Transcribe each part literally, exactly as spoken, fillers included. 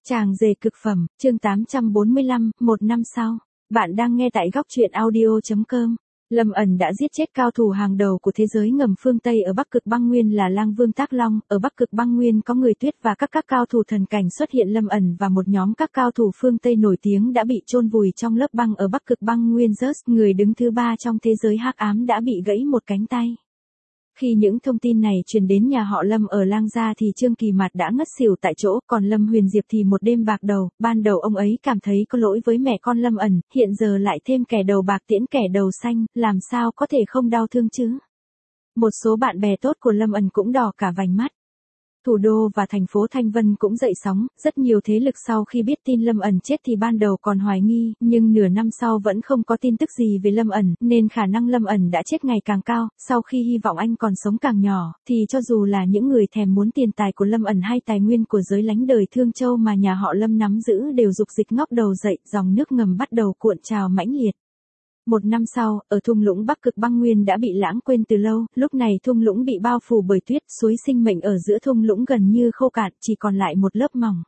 Chàng rể cực phẩm, chương tám trăm bốn mươi lăm, một năm sau. Bạn đang nghe tại góc truyện audio chấm com. Lâm ẩn đã giết chết cao thủ hàng đầu của thế giới ngầm phương Tây ở Bắc Cực Băng Nguyên là Lang Vương Tác Long. Ở Bắc Cực Băng Nguyên có người tuyết và các các cao thủ thần cảnh xuất hiện. Lâm ẩn và một nhóm các cao thủ phương Tây nổi tiếng đã bị chôn vùi trong lớp băng ở Bắc Cực Băng Nguyên. Zeus, người đứng thứ ba trong thế giới hắc ám, đã bị gãy một cánh tay. Khi những thông tin này truyền đến nhà họ Lâm ở Lang Gia thì Trương Kỳ Mạt đã ngất xỉu tại chỗ, còn Lâm Huyền Diệp thì một đêm bạc đầu. Ban đầu ông ấy cảm thấy có lỗi với mẹ con Lâm ẩn, hiện giờ lại thêm kẻ đầu bạc tiễn kẻ đầu xanh, làm sao có thể không đau thương chứ. Một số bạn bè tốt của Lâm ẩn cũng đỏ cả vành mắt. Thủ đô và thành phố Thanh Vân cũng dậy sóng, rất nhiều thế lực sau khi biết tin Lâm ẩn chết thì ban đầu còn hoài nghi, nhưng nửa năm sau vẫn không có tin tức gì về Lâm ẩn, nên khả năng Lâm ẩn đã chết ngày càng cao. Sau khi hy vọng anh còn sống càng nhỏ, thì cho dù là những người thèm muốn tiền tài của Lâm ẩn hay tài nguyên của giới lánh đời Thương Châu mà nhà họ Lâm nắm giữ đều dục dịch ngóc đầu dậy, dòng nước ngầm bắt đầu cuộn trào mãnh liệt. Một năm sau, ở thung lũng Bắc Cực Băng Nguyên đã bị lãng quên từ lâu, lúc này thung lũng bị bao phủ bởi tuyết, suối sinh mệnh ở giữa thung lũng gần như khô cạn, chỉ còn lại một lớp mỏng.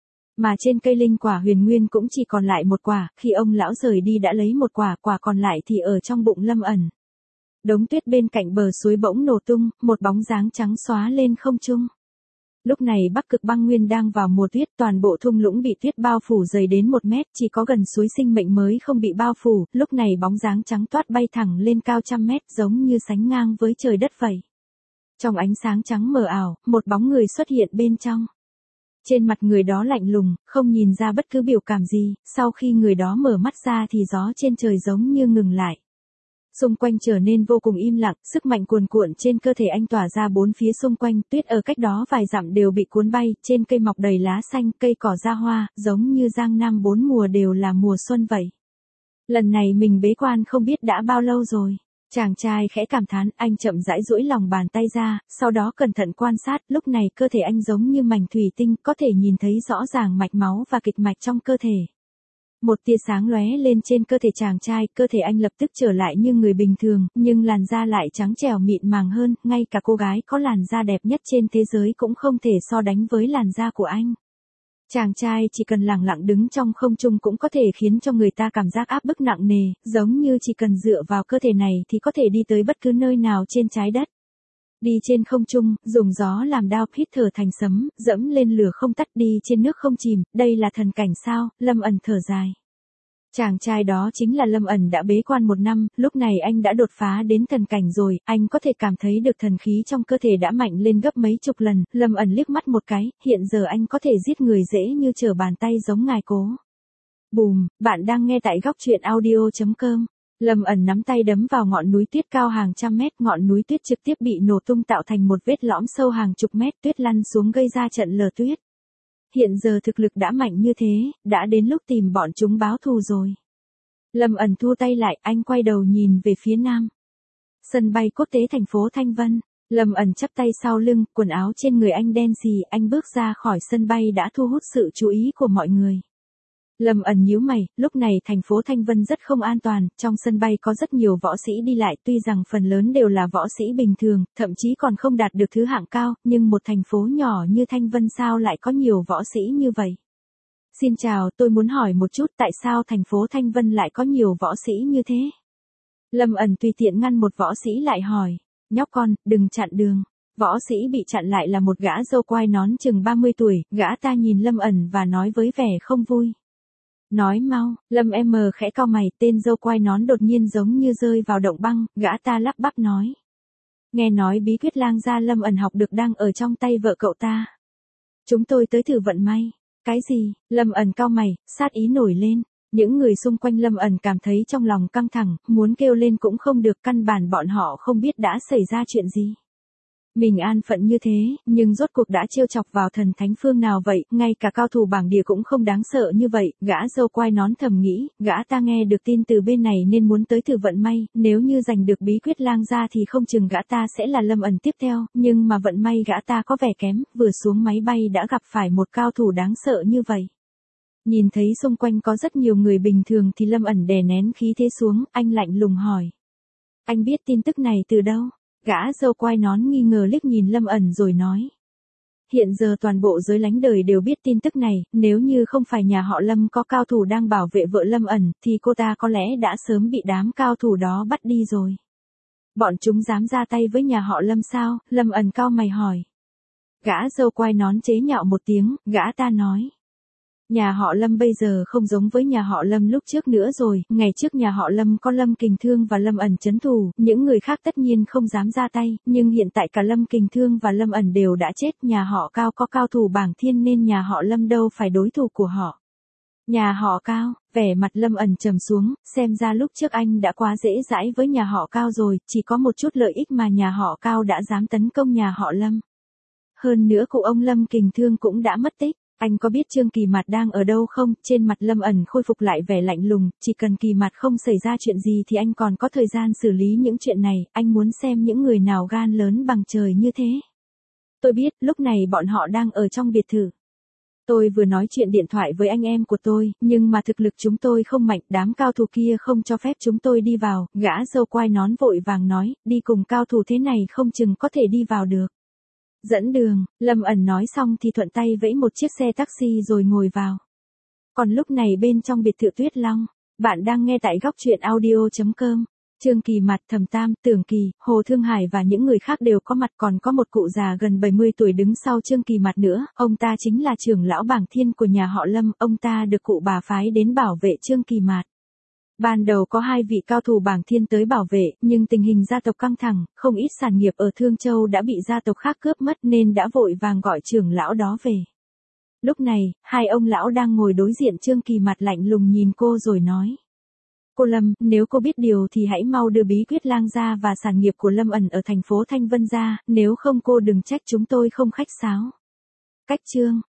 Mà trên cây linh quả huyền nguyên cũng chỉ còn lại một quả, khi ông lão rời đi đã lấy một quả, quả còn lại thì ở trong bụng Lâm ẩn. Đống tuyết bên cạnh bờ suối bỗng nổ tung, một bóng dáng trắng xóa lên không trung. Lúc này Bắc Cực Băng Nguyên đang vào mùa tuyết, toàn bộ thung lũng bị tuyết bao phủ dày đến một mét, chỉ có gần suối sinh mệnh mới không bị bao phủ. Lúc này bóng dáng trắng toát bay thẳng lên cao trăm mét, giống như sánh ngang với trời đất vậy. Trong ánh sáng trắng mờ ảo, một bóng người xuất hiện bên trong. Trên mặt người đó lạnh lùng, không nhìn ra bất cứ biểu cảm gì. Sau khi người đó mở mắt ra thì gió trên trời giống như ngừng lại. Xung quanh trở nên vô cùng im lặng, sức mạnh cuồn cuộn trên cơ thể anh tỏa ra bốn phía xung quanh, tuyết ở cách đó vài dặm đều bị cuốn bay, trên cây mọc đầy lá xanh, cây cỏ ra hoa, giống như Giang Nam bốn mùa đều là mùa xuân vậy. Lần này mình bế quan không biết đã bao lâu rồi. Chàng trai khẽ cảm thán, anh chậm rãi duỗi lòng bàn tay ra, sau đó cẩn thận quan sát, lúc này cơ thể anh giống như mảnh thủy tinh, có thể nhìn thấy rõ ràng mạch máu và kịch mạch trong cơ thể. Một tia sáng lóe lên trên cơ thể chàng trai, cơ thể anh lập tức trở lại như người bình thường, nhưng làn da lại trắng trẻo mịn màng hơn, ngay cả cô gái có làn da đẹp nhất trên thế giới cũng không thể so đánh với làn da của anh. Chàng trai chỉ cần lặng lặng đứng trong không trung cũng có thể khiến cho người ta cảm giác áp bức nặng nề, giống như chỉ cần dựa vào cơ thể này thì có thể đi tới bất cứ nơi nào trên trái đất. Đi trên không trung, dùng gió làm đao, hít thở thành sấm, dẫm lên lửa không tắt, đi trên nước không chìm, đây là thần cảnh sao? Lâm ẩn thở dài. Chàng trai đó chính là Lâm ẩn đã bế quan một năm, lúc này anh đã đột phá đến thần cảnh rồi, anh có thể cảm thấy được thần khí trong cơ thể đã mạnh lên gấp mấy chục lần. Lâm ẩn liếc mắt một cái, hiện giờ anh có thể giết người dễ như trở bàn tay giống ngài Cố. Bùm, bạn đang nghe tại góc truyện audio chấm com. Lâm ẩn nắm tay đấm vào ngọn núi tuyết cao hàng trăm mét, ngọn núi tuyết trực tiếp bị nổ tung tạo thành một vết lõm sâu hàng chục mét, tuyết lăn xuống gây ra trận lở tuyết. Hiện giờ thực lực đã mạnh như thế, đã đến lúc tìm bọn chúng báo thù rồi. Lâm ẩn thu tay lại, anh quay đầu nhìn về phía nam. Sân bay quốc tế thành phố Thanh Vân. Lâm ẩn chắp tay sau lưng, quần áo trên người anh đen xì, anh bước ra khỏi sân bay đã thu hút sự chú ý của mọi người. Lâm ẩn nhíu mày, lúc này thành phố Thanh Vân rất không an toàn, trong sân bay có rất nhiều võ sĩ đi lại, tuy rằng phần lớn đều là võ sĩ bình thường, thậm chí còn không đạt được thứ hạng cao, nhưng một thành phố nhỏ như Thanh Vân sao lại có nhiều võ sĩ như vậy? Xin chào, tôi muốn hỏi một chút tại sao thành phố Thanh Vân lại có nhiều võ sĩ như thế? Lâm ẩn tùy tiện ngăn một võ sĩ lại hỏi, nhóc con, đừng chặn đường. Võ sĩ bị chặn lại là một gã râu quai nón chừng ba mươi tuổi, gã ta nhìn Lâm ẩn và nói với vẻ không vui. Nói mau, Lâm em khẽ cau mày, tên râu quai nón đột nhiên giống như rơi vào động băng, gã ta lắp bắp nói. Nghe nói bí quyết Lang Gia Lâm ẩn học được đang ở trong tay vợ cậu ta. Chúng tôi tới thử vận may. Cái gì? Lâm ẩn cau mày, sát ý nổi lên. Những người xung quanh Lâm ẩn cảm thấy trong lòng căng thẳng, muốn kêu lên cũng không được, căn bản bọn họ không biết đã xảy ra chuyện gì. Mình an phận như thế, nhưng rốt cuộc đã trêu chọc vào thần thánh phương nào vậy, ngay cả cao thủ bảng địa cũng không đáng sợ như vậy, gã râu quai nón thầm nghĩ, gã ta nghe được tin từ bên này nên muốn tới thử vận may, nếu như giành được bí quyết Lang Gia thì không chừng gã ta sẽ là Lâm ẩn tiếp theo, nhưng mà vận may gã ta có vẻ kém, vừa xuống máy bay đã gặp phải một cao thủ đáng sợ như vậy. Nhìn thấy xung quanh có rất nhiều người bình thường thì Lâm ẩn đè nén khí thế xuống, anh lạnh lùng hỏi. Anh biết tin tức này từ đâu? Gã râu quai nón nghi ngờ liếc nhìn Lâm ẩn rồi nói. Hiện giờ toàn bộ giới lánh đời đều biết tin tức này, nếu như không phải nhà họ Lâm có cao thủ đang bảo vệ vợ Lâm ẩn, thì cô ta có lẽ đã sớm bị đám cao thủ đó bắt đi rồi. Bọn chúng dám ra tay với nhà họ Lâm sao? Lâm ẩn cau mày hỏi. Gã dâu quai nón chế nhạo một tiếng, gã ta nói. Nhà họ Lâm bây giờ không giống với nhà họ Lâm lúc trước nữa rồi, ngày trước nhà họ Lâm có Lâm Kình Thương và Lâm ẩn trấn thủ, những người khác tất nhiên không dám ra tay, nhưng hiện tại cả Lâm Kình Thương và Lâm ẩn đều đã chết, nhà họ Cao có cao thủ bảng thiên nên nhà họ Lâm đâu phải đối thủ của họ. Nhà họ Cao, vẻ mặt Lâm ẩn trầm xuống, xem ra lúc trước anh đã quá dễ dãi với nhà họ Cao rồi, chỉ có một chút lợi ích mà nhà họ Cao đã dám tấn công nhà họ Lâm. Hơn nữa cụ ông Lâm Kình Thương cũng đã mất tích. Anh có biết Trương Kỳ Mạt đang ở đâu không? Trên mặt Lâm ẩn khôi phục lại vẻ lạnh lùng, chỉ cần Kỳ Mạt không xảy ra chuyện gì thì anh còn có thời gian xử lý những chuyện này, anh muốn xem những người nào gan lớn bằng trời như thế. Tôi biết, lúc này bọn họ đang ở trong biệt thự. Tôi vừa nói chuyện điện thoại với anh em của tôi, nhưng mà thực lực chúng tôi không mạnh, đám cao thủ kia không cho phép chúng tôi đi vào, gã dâu quai nón vội vàng nói, đi cùng cao thủ thế này không chừng có thể đi vào được. Dẫn đường, Lâm ẩn nói xong thì thuận tay vẫy một chiếc xe taxi rồi ngồi vào. Còn lúc này bên trong biệt thự Tuyết Long, bạn đang nghe tại góc truyện audio chấm com. Trương Kỳ Mạt, Thẩm Tam, Tưởng Kỳ, Hồ Thương Hải và những người khác đều có mặt, còn có một cụ già gần bảy mươi tuổi đứng sau Trương Kỳ Mạt nữa, ông ta chính là trưởng lão bảng thiên của nhà họ Lâm, ông ta được cụ bà phái đến bảo vệ Trương Kỳ Mạt. Ban đầu có hai vị cao thủ bảng thiên tới bảo vệ, nhưng tình hình gia tộc căng thẳng, không ít sản nghiệp ở Thương Châu đã bị gia tộc khác cướp mất nên đã vội vàng gọi trưởng lão đó về. Lúc này, hai ông lão đang ngồi đối diện Trương Kỳ Mạt lạnh lùng nhìn cô rồi nói. Cô Lâm, nếu cô biết điều thì hãy mau đưa bí quyết lang gia và sản nghiệp của Lâm ẩn ở thành phố Thanh Vân ra, nếu không cô đừng trách chúng tôi không khách sáo. Cách chương,